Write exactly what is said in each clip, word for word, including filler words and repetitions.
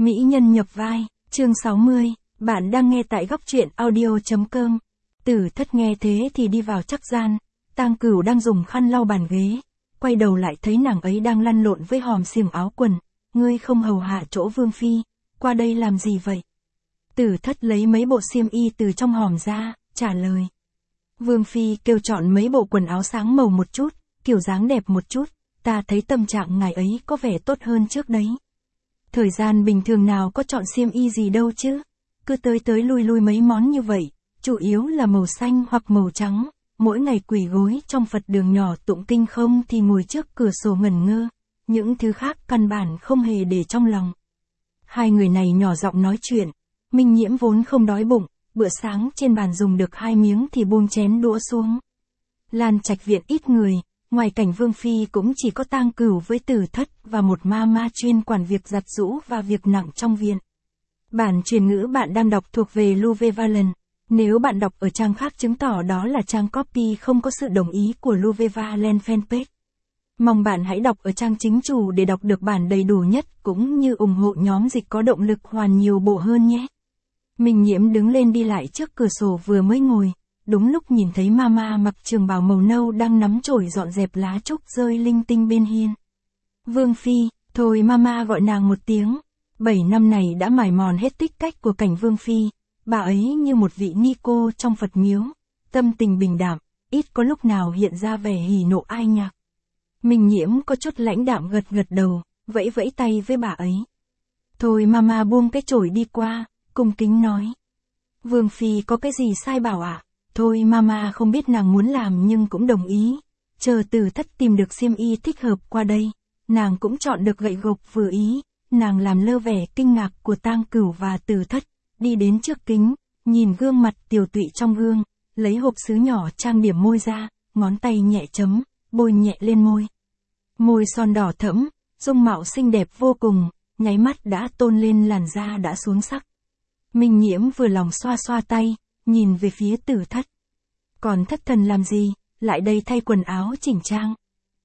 Mỹ nhân nhập vai, chương sáu mươi, bạn đang nghe tại góc truyện audio.com. Tử Thất nghe thế thì đi vào trắc gian, Tang Cửu đang dùng khăn lau bàn ghế, quay đầu lại thấy nàng ấy đang lăn lộn với hòm xiềng áo quần, ngươi không hầu hạ chỗ Vương Phi, qua đây làm gì vậy? Tử Thất lấy mấy bộ xiêm y từ trong hòm ra, trả lời. Vương Phi kêu chọn mấy bộ quần áo sáng màu một chút, kiểu dáng đẹp một chút, ta thấy tâm trạng ngài ấy có vẻ tốt hơn trước đấy. Thời gian bình thường nào có chọn xiêm y gì đâu chứ, cứ tới tới lui lui mấy món như vậy, chủ yếu là màu xanh hoặc màu trắng, mỗi ngày quỳ gối trong Phật đường nhỏ tụng kinh không thì ngồi trước cửa sổ ngẩn ngơ, những thứ khác căn bản không hề để trong lòng. Hai người này nhỏ giọng nói chuyện, Minh Nhiễm vốn không đói bụng, bữa sáng trên bàn dùng được hai miếng thì buông chén đũa xuống. Lan Trạch viện ít người, ngoài cảnh Vương Phi cũng chỉ có Tang Cửu với Tử Thất và một ma ma chuyên quản việc giặt giũ và việc nặng trong viện. Bản truyền ngữ bạn đang đọc thuộc về Louve Valen. Nếu bạn đọc ở trang khác chứng tỏ đó là trang copy không có sự đồng ý của Louve Valen fanpage. Mong bạn hãy đọc ở trang chính chủ để đọc được bản đầy đủ nhất cũng như ủng hộ nhóm dịch có động lực hoàn nhiều bộ hơn nhé. Minh Nhiễm đứng lên đi lại trước cửa sổ vừa mới ngồi, đúng lúc nhìn thấy Mama mặc trường bào màu nâu đang nắm chổi dọn dẹp lá trúc rơi linh tinh bên hiên. Vương Phi, thôi Mama gọi nàng một tiếng. Bảy năm này đã mải mòn hết tích cách của cảnh Vương Phi, bà ấy như một vị ni cô trong Phật miếu, tâm tình bình đạm, ít có lúc nào hiện ra vẻ hỉ nộ ai nhạc. Minh Nhiễm có chút lãnh đạm gật gật đầu, vẫy vẫy tay với bà ấy. Thôi Mama buông cái chổi đi qua, cung kính nói. Vương Phi có cái gì sai bảo ạ? À? Thôi Mama không biết nàng muốn làm nhưng cũng đồng ý. Chờ Tử Thất tìm được xiêm y thích hợp qua đây, nàng cũng chọn được gậy gộc vừa ý. Nàng làm lơ vẻ kinh ngạc của Tang Cửu và Tử Thất, đi đến trước kính, nhìn gương mặt tiều tụy trong gương, lấy hộp sứ nhỏ trang điểm môi ra, ngón tay nhẹ chấm, bôi nhẹ lên môi. Môi son đỏ thẫm, dung mạo xinh đẹp vô cùng, nháy mắt đã tôn lên làn da đã xuống sắc. Minh Nhiễm vừa lòng xoa xoa tay, nhìn về phía Tử Thất. Còn thất thần làm gì, lại đây thay quần áo chỉnh trang.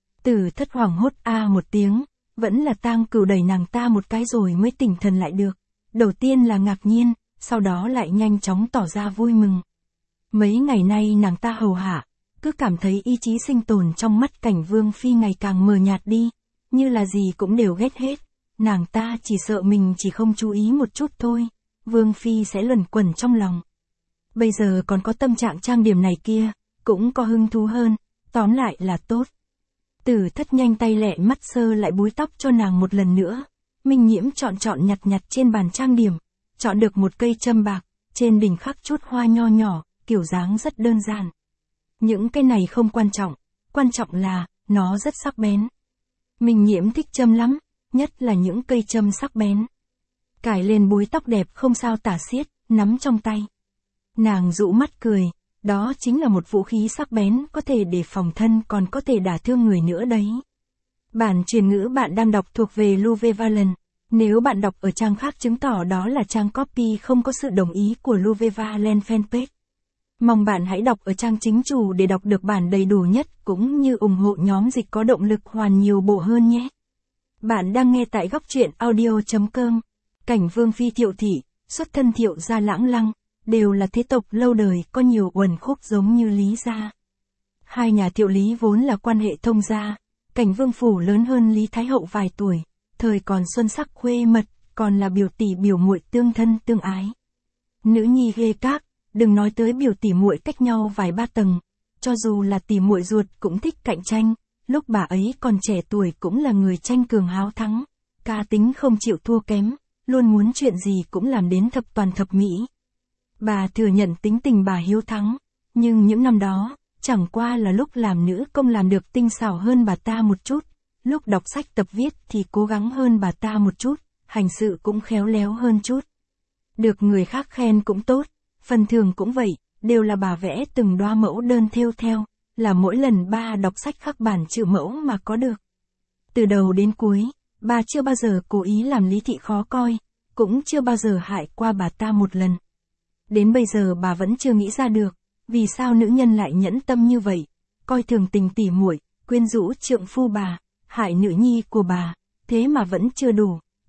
Tử Thất hoảng hốt a một tiếng, vẫn là Tang Cửu đẩy nàng ta một cái rồi mới tỉnh thần lại được. Đầu tiên là ngạc nhiên, sau đó lại nhanh chóng tỏ ra vui mừng. Mấy ngày nay nàng ta hầu hạ, cứ cảm thấy ý chí sinh tồn trong mắt cảnh Vương Phi ngày càng mờ nhạt đi, như là gì cũng đều ghét hết. Nàng ta chỉ sợ mình chỉ không chú ý một chút thôi, Vương Phi sẽ luẩn quẩn trong lòng. Bây giờ còn có tâm trạng trang điểm này kia, cũng có hứng thú hơn, tóm lại là tốt. Tử Thất nhanh tay lẹ mắt sơ lại búi tóc cho nàng một lần nữa. Minh Nhiễm chọn chọn nhặt nhặt trên bàn trang điểm, chọn được một cây châm bạc, trên đỉnh khắc chút hoa nho nhỏ, kiểu dáng rất đơn giản. Những cái này không quan trọng, quan trọng là, nó rất sắc bén. Minh Nhiễm thích châm lắm, nhất là những cây châm sắc bén. Cài lên búi tóc đẹp không sao tả xiết, nắm trong tay. Nàng dụ mắt cười, đó chính là một vũ khí sắc bén có thể để phòng thân còn có thể đả thương người nữa đấy. Bản truyền ngữ bạn đang đọc thuộc về Louve Valen. Nếu bạn đọc ở trang khác chứng tỏ đó là trang copy không có sự đồng ý của Louve Valen fanpage. Mong bạn hãy đọc ở trang chính chủ để đọc được bản đầy đủ nhất cũng như ủng hộ nhóm dịch có động lực hoàn nhiều bộ hơn nhé. Bạn đang nghe tại góc truyện audio.com. Cảnh Vương Phi Thiệu Thị, xuất thân Thiệu gia Lãng Lăng, đều là thế tộc lâu đời có nhiều uẩn khúc giống như Lý gia. Hai nhà Thiệu Lý vốn là quan hệ thông gia, cảnh Vương phủ lớn hơn Lý Thái Hậu vài tuổi, thời còn xuân sắc khuê mật, còn là biểu tỷ biểu muội tương thân tương ái. Nữ nhi ghê các, đừng nói tới biểu tỷ muội cách nhau vài ba tầng, cho dù là tỷ muội ruột cũng thích cạnh tranh, lúc bà ấy còn trẻ tuổi cũng là người tranh cường háo thắng, cá tính không chịu thua kém, luôn muốn chuyện gì cũng làm đến thập toàn thập mỹ. Bà thừa nhận tính tình bà hiếu thắng, nhưng những năm đó, chẳng qua là lúc làm nữ công làm được tinh xảo hơn bà ta một chút, lúc đọc sách tập viết thì cố gắng hơn bà ta một chút, hành sự cũng khéo léo hơn chút. Được người khác khen cũng tốt, phần thường cũng vậy, đều là bà vẽ từng đoá mẫu đơn thêu theo, là mỗi lần ba đọc sách khắc bản chữ mẫu mà có được. Từ đầu đến cuối, bà chưa bao giờ cố ý làm Lý Thị khó coi, cũng chưa bao giờ hại qua bà ta một lần. Đến bây giờ bà vẫn chưa nghĩ ra được, vì sao nữ nhân lại nhẫn tâm như vậy, coi thường tình tỉ muội, quyến rũ trượng phu bà, hại nữ nhi của bà, thế mà vẫn chưa đủ,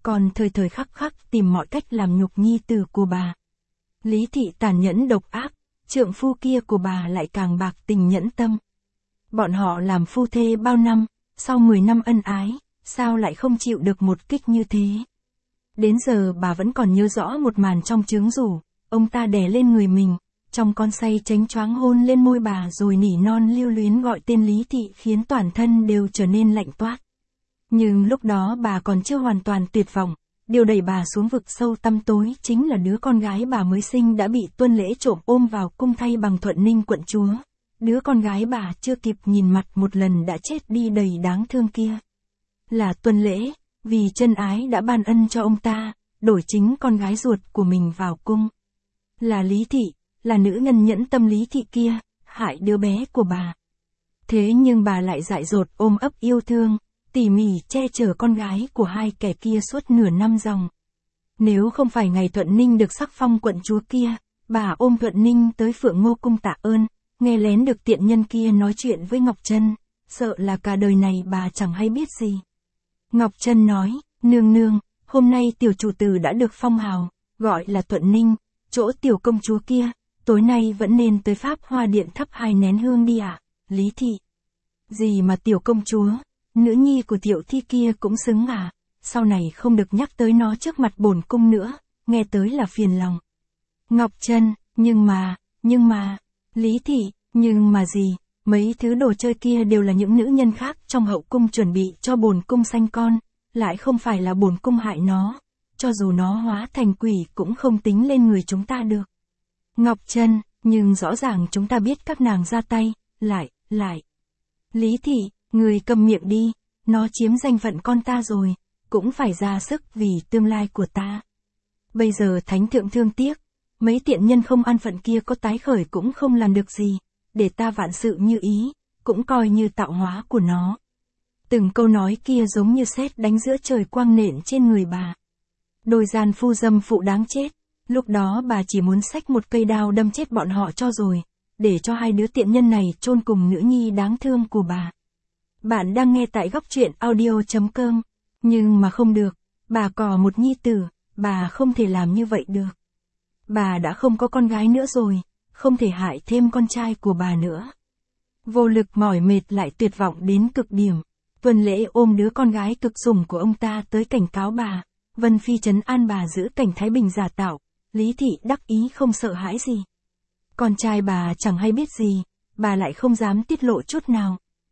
còn thời thời khắc khắc tìm mọi cách làm nhục nhi tử của bà. Lý thị tàn nhẫn độc ác, trượng phu kia của bà lại càng bạc tình nhẫn tâm. Bọn họ làm phu thê bao năm, sau mười năm ân ái, sao lại không chịu được một kích như thế. Đến giờ bà vẫn còn nhớ rõ một màn trong trướng rủ, ông ta đè lên người mình, trong con say chánh choáng hôn lên môi bà rồi nỉ non lưu luyến gọi tên Lý thị khiến toàn thân đều trở nên lạnh toát. Nhưng lúc đó bà còn chưa hoàn toàn tuyệt vọng, điều đẩy bà xuống vực sâu tăm tối chính là đứa con gái bà mới sinh đã bị Tuân Lễ trộm ôm vào cung thay bằng Thuận Ninh quận chúa. Đứa con gái bà chưa kịp nhìn mặt một lần đã chết đi đầy đáng thương kia. Là Tuân Lễ, vì chân ái đã ban ân cho ông ta, đổi chính con gái ruột của mình vào cung. Là Lý thị, là nữ ngân nhẫn tâm Lý thị kia, hại đứa bé của bà. Thế nhưng bà lại dại dột ôm ấp yêu thương, tỉ mỉ che chở con gái của hai kẻ kia suốt nửa năm dòng. Nếu không phải ngày Thuận Ninh được sắc phong quận chúa kia, bà ôm Thuận Ninh tới Phượng Ngô cung tạ ơn, nghe lén được tiện nhân kia nói chuyện với Ngọc Trân, sợ là cả đời này bà chẳng hay biết gì. Ngọc Trân nói, nương nương, hôm nay tiểu chủ tử đã được phong hào, gọi là Thuận Ninh, chỗ tiểu công chúa kia, tối nay vẫn nên tới Pháp Hoa Điện thắp hai nén hương đi ạ. À? Lý thị. Gì mà tiểu công chúa, nữ nhi của tiểu thi kia cũng xứng à, sau này không được nhắc tới nó trước mặt bổn cung nữa, nghe tới là phiền lòng. Ngọc Trân, nhưng mà, nhưng mà, Lý thị, nhưng mà gì, mấy thứ đồ chơi kia đều là những nữ nhân khác trong hậu cung chuẩn bị cho bổn cung sanh con, lại không phải là bổn cung hại nó, cho dù nó hóa thành quỷ cũng không tính lên người chúng ta được. Ngọc Trân, nhưng rõ ràng chúng ta biết các nàng ra tay, lại, lại. Lý thị, người cầm miệng đi, nó chiếm danh phận con ta rồi, cũng phải ra sức vì tương lai của ta. Bây giờ thánh thượng thương tiếc, mấy tiện nhân không an phận kia có tái khởi cũng không làm được gì, để ta vạn sự như ý, cũng coi như tạo hóa của nó. Từng câu nói kia giống như sét đánh giữa trời quang nện trên người bà. Đôi gian phu dâm phụ đáng chết, lúc đó bà chỉ muốn xách một cây đao đâm chết bọn họ cho rồi, để cho hai đứa tiện nhân này chôn cùng nữ nhi đáng thương của bà. Bạn đang nghe tại góc truyện audio chấm com, nhưng mà không được, bà có một nhi tử, bà không thể làm như vậy được. Bà đã không có con gái nữa rồi, không thể hại thêm con trai của bà nữa. Vô lực mỏi mệt lại tuyệt vọng đến cực điểm, Tuân Lễ ôm đứa con gái cực sủng của ông ta tới cảnh cáo bà, Vân Phi trấn an bà giữ cảnh thái bình giả tạo, Lý thị đắc ý không sợ hãi gì. Con trai bà chẳng hay biết gì, bà lại không dám tiết lộ chút nào.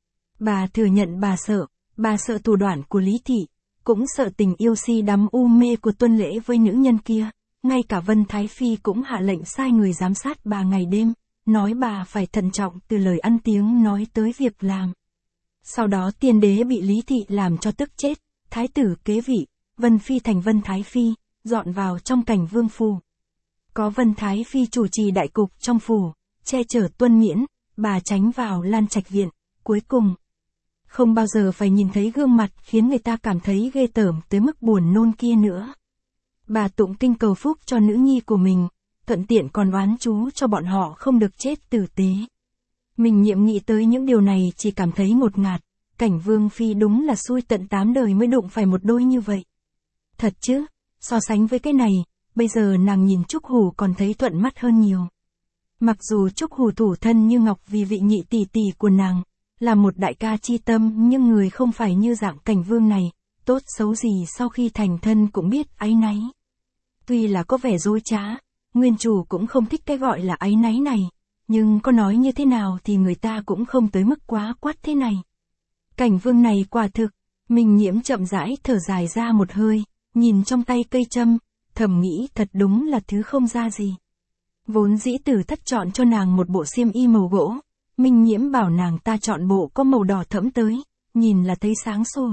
Bà thừa nhận bà sợ, bà sợ thủ đoạn của Lý thị, cũng sợ tình yêu si đắm u mê của Tuân Lễ với nữ nhân kia, ngay cả Vân Thái Phi cũng hạ lệnh sai người giám sát bà ngày đêm, nói bà phải thận trọng từ lời ăn tiếng nói tới việc làm. Sau đó tiên đế bị Lý thị làm cho tức chết, thái tử kế vị, Vân Phi thành Vân Thái Phi, dọn vào trong cảnh vương phủ. Có Vân Thái Phi chủ trì đại cục trong phủ, che chở Tuân Miễn, bà tránh vào Lan Trạch viện, cuối cùng không bao giờ phải nhìn thấy gương mặt khiến người ta cảm thấy ghê tởm tới mức buồn nôn kia nữa. Bà tụng kinh cầu phúc cho nữ nhi của mình, thuận tiện còn oán chú cho bọn họ không được chết tử tế. Mình Nhiệm nghĩ tới những điều này chỉ cảm thấy ngột ngạt, cảnh Vương Phi đúng là xui tận tám đời mới đụng phải một đôi như vậy. Thật chứ, so sánh với cái này, bây giờ nàng nhìn Trúc Hủ còn thấy thuận mắt hơn nhiều. Mặc dù Trúc Hủ thủ thân như ngọc vì vị nhị tỷ tỷ của nàng, là một đại ca chi tâm nhưng người không phải như dạng cảnh Vương này, tốt xấu gì sau khi thành thân cũng biết áy náy. Tuy là có vẻ dối trá, nguyên chủ cũng không thích cái gọi là áy náy này, nhưng có nói như thế nào thì người ta cũng không tới mức quá quát thế này. Cảnh Vương này quả thực, mình Nhiễm chậm rãi thở dài ra một hơi, nhìn trong tay cây châm, thầm nghĩ thật đúng là thứ không ra gì. Vốn dĩ Tử Thất chọn cho nàng một bộ xiêm y màu gỗ, Minh Nhiễm bảo nàng ta chọn bộ có màu đỏ thẫm tới, nhìn là thấy sáng sủa.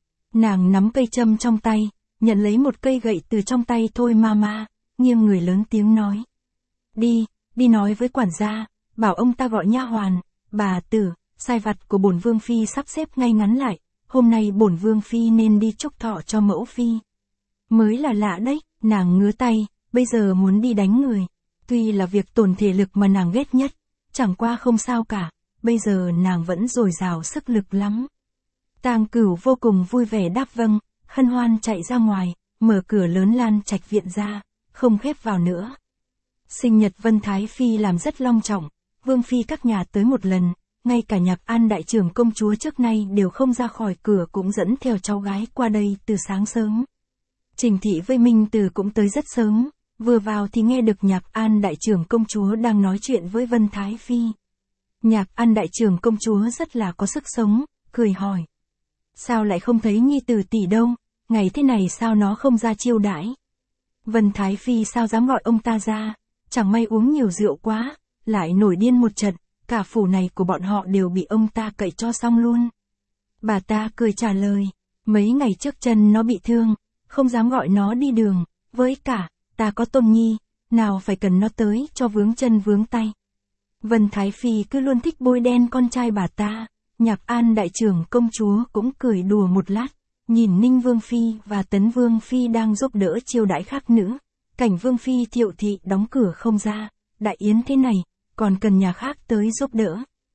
Nàng nắm cây châm trong tay, nhận lấy một cây gậy từ trong tay Thôi Mama, nghiêng người lớn tiếng nói. Đi, đi nói với quản gia, bảo ông ta gọi nha hoàn, bà Tử, sai vặt của bổn Vương Phi sắp xếp ngay ngắn lại, hôm nay bổn Vương Phi nên đi chúc thọ cho mẫu Phi. Mới là lạ đấy, nàng ngứa tay, bây giờ muốn đi đánh người. Tuy là việc tổn thể lực mà nàng ghét nhất, chẳng qua không sao cả, bây giờ nàng vẫn dồi dào sức lực lắm. Tang Cửu vô cùng vui vẻ đáp vâng, hân hoan chạy ra ngoài, mở cửa lớn lan trạch viện ra, không khép vào nữa. Sinh nhật Vân Thái Phi làm rất long trọng, Vương Phi các nhà tới một lần, ngay cả Nhạc An đại trưởng công chúa trước nay đều không ra khỏi cửa cũng dẫn theo cháu gái qua đây từ sáng sớm. Trình Thị với Minh Từ cũng tới rất sớm, vừa vào thì nghe được Nhạc An đại trưởng công chúa đang nói chuyện với Vân Thái Phi. Nhạc An đại trưởng công chúa rất là có sức sống, cười hỏi. Sao lại không thấy nhi tử tỷ đâu, ngày thế này sao nó không ra chiêu đãi? Vân Thái Phi sao dám gọi ông ta ra, chẳng may uống nhiều rượu quá, lại nổi điên một trận, cả phủ này của bọn họ đều bị ông ta cậy cho xong luôn. Bà ta cười trả lời, mấy ngày trước chân nó bị thương, không dám gọi nó đi đường, với cả, ta có Tôn Nhi, nào phải cần nó tới cho vướng chân vướng tay. Vân Thái Phi cứ luôn thích bôi đen con trai bà ta, Nhạc An đại trưởng công chúa cũng cười đùa một lát, nhìn Ninh Vương Phi và Tấn Vương Phi đang giúp đỡ chiêu đãi khác nữ, cảnh Vương Phi Thiệu Thị đóng cửa không ra, đại yến thế này, còn cần nhà khác tới giúp đỡ.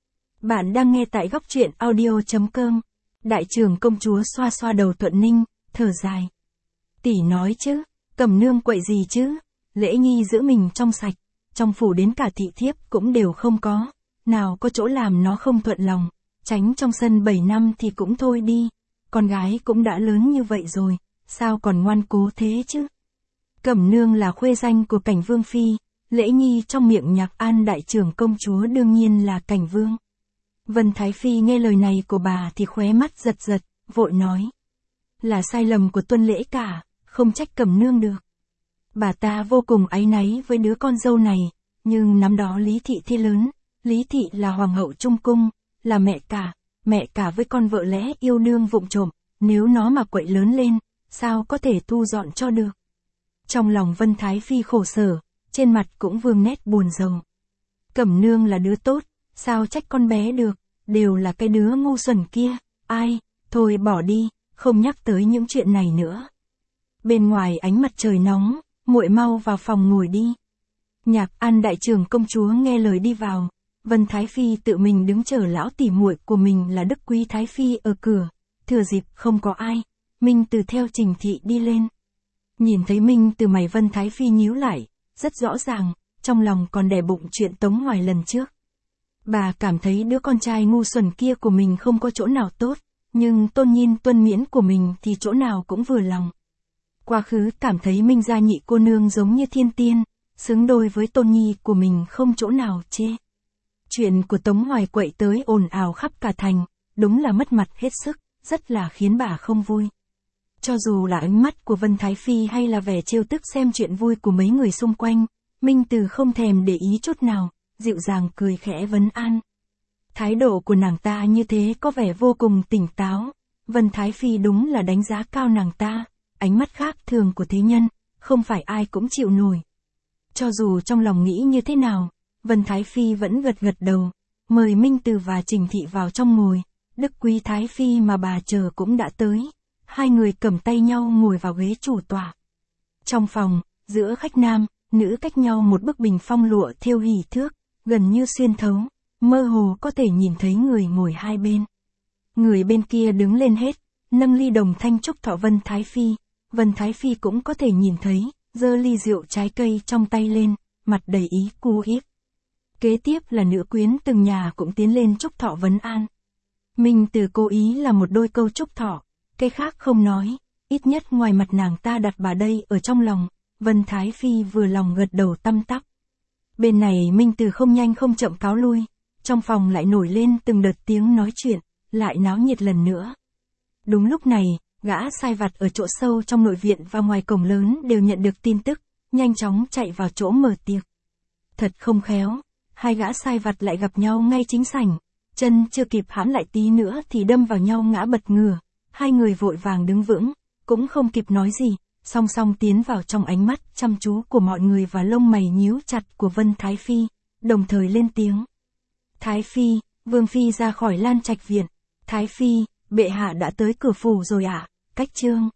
Bạn đang nghe tại góc truyện audio.com, đại trưởng công chúa xoa xoa đầu Thuận Ninh, thở dài. Tỷ nói chứ, Cẩm nương quậy gì chứ, lễ nghi giữ mình trong sạch, trong phủ đến cả thị thiếp cũng đều không có, nào có chỗ làm nó không thuận lòng, tránh trong sân bảy năm thì cũng thôi đi, con gái cũng đã lớn như vậy rồi, sao còn ngoan cố thế chứ. Cẩm nương là khuê danh của cảnh Vương Phi, lễ nghi trong miệng Nhạc An đại trưởng công chúa đương nhiên là cảnh vương. Vân Thái Phi nghe lời này của bà thì khóe mắt giật giật, vội nói. Là sai lầm của tuân lễ cả, không trách Cẩm nương được. Bà ta vô cùng áy náy với đứa con dâu này, nhưng năm đó Lý Thị thế lớn, Lý Thị là hoàng hậu trung cung, là mẹ cả, mẹ cả với con vợ lẽ yêu đương vụng trộm, nếu nó mà quậy lớn lên, sao có thể thu dọn cho được. Trong lòng Vân Thái Phi khổ sở, trên mặt cũng vương nét buồn rầu. Cẩm nương là đứa tốt, sao trách con bé được, đều là cái đứa ngu xuẩn kia, ai, thôi bỏ đi, không nhắc tới những chuyện này nữa. Bên ngoài ánh mặt trời nóng, muội mau vào phòng ngồi đi. Nhạc An đại trưởng công chúa nghe lời đi vào, Vân Thái Phi tự mình đứng chờ lão tỉ muội của mình là Đức Quý Thái Phi ở cửa, thừa dịp không có ai, Minh Từ theo Trình Thị đi lên. Nhìn thấy Minh Từ mày Vân Thái Phi nhíu lại, rất rõ ràng, trong lòng còn đè bụng chuyện Tống Hoài lần trước. Bà cảm thấy đứa con trai ngu xuẩn kia của mình không có chỗ nào tốt, nhưng Tôn Nhiên Tuân Miễn của mình thì chỗ nào cũng vừa lòng. Quá khứ cảm thấy Minh gia nhị cô nương giống như thiên tiên, xứng đôi với Tôn Nhi của mình không chỗ nào chê. Chuyện của Tống Hoài quậy tới ồn ào khắp cả thành, đúng là mất mặt hết sức, rất là khiến bà không vui. Cho dù là ánh mắt của Vân Thái Phi hay là vẻ trêu tức xem chuyện vui của mấy người xung quanh, Minh Từ không thèm để ý chút nào, dịu dàng cười khẽ vấn an. Thái độ của nàng ta như thế có vẻ vô cùng tỉnh táo, Vân Thái Phi đúng là đánh giá cao nàng ta, ánh mắt khác thường của thế nhân, không phải ai cũng chịu nổi. Cho dù trong lòng nghĩ như thế nào, Vân Thái Phi vẫn gật gật đầu, mời Minh Từ và Trình Thị vào trong ngồi, Đức Quý Thái Phi mà bà chờ cũng đã tới, hai người cầm tay nhau ngồi vào ghế chủ tọa. Trong phòng, giữa khách nam, nữ cách nhau một bức bình phong lụa thêu hỉ thước, gần như xuyên thấu, mơ hồ có thể nhìn thấy người ngồi hai bên. Người bên kia đứng lên hết, nâng ly đồng thanh chúc thọ Vân Thái Phi, Vân Thái Phi cũng có thể nhìn thấy, giơ ly rượu trái cây trong tay lên, mặt đầy ý cu hiếp. Kế tiếp là nữ quyến từng nhà cũng tiến lên chúc thọ vấn an. Minh Từ cố ý là một đôi câu chúc thọ, cái khác không nói, ít nhất ngoài mặt nàng ta đặt bà đây ở trong lòng, Vân Thái Phi vừa lòng gật đầu tăm tắp. Bên này Minh Từ không nhanh không chậm cáo lui, trong phòng lại nổi lên từng đợt tiếng nói chuyện, lại náo nhiệt lần nữa. Đúng lúc này, gã sai vặt ở chỗ sâu trong nội viện và ngoài cổng lớn đều nhận được tin tức, nhanh chóng chạy vào chỗ mở tiệc. Thật không khéo, hai gã sai vặt lại gặp nhau ngay chính sảnh, chân chưa kịp hãm lại tí nữa thì đâm vào nhau ngã bật ngửa, hai người vội vàng đứng vững, cũng không kịp nói gì, song song tiến vào trong ánh mắt chăm chú của mọi người và lông mày nhíu chặt của Vân Thái Phi, đồng thời lên tiếng. Thái Phi, Vương Phi ra khỏi Lan Trạch viện. Thái Phi, bệ hạ đã tới cửa phủ rồi ạ, à? Cách trương.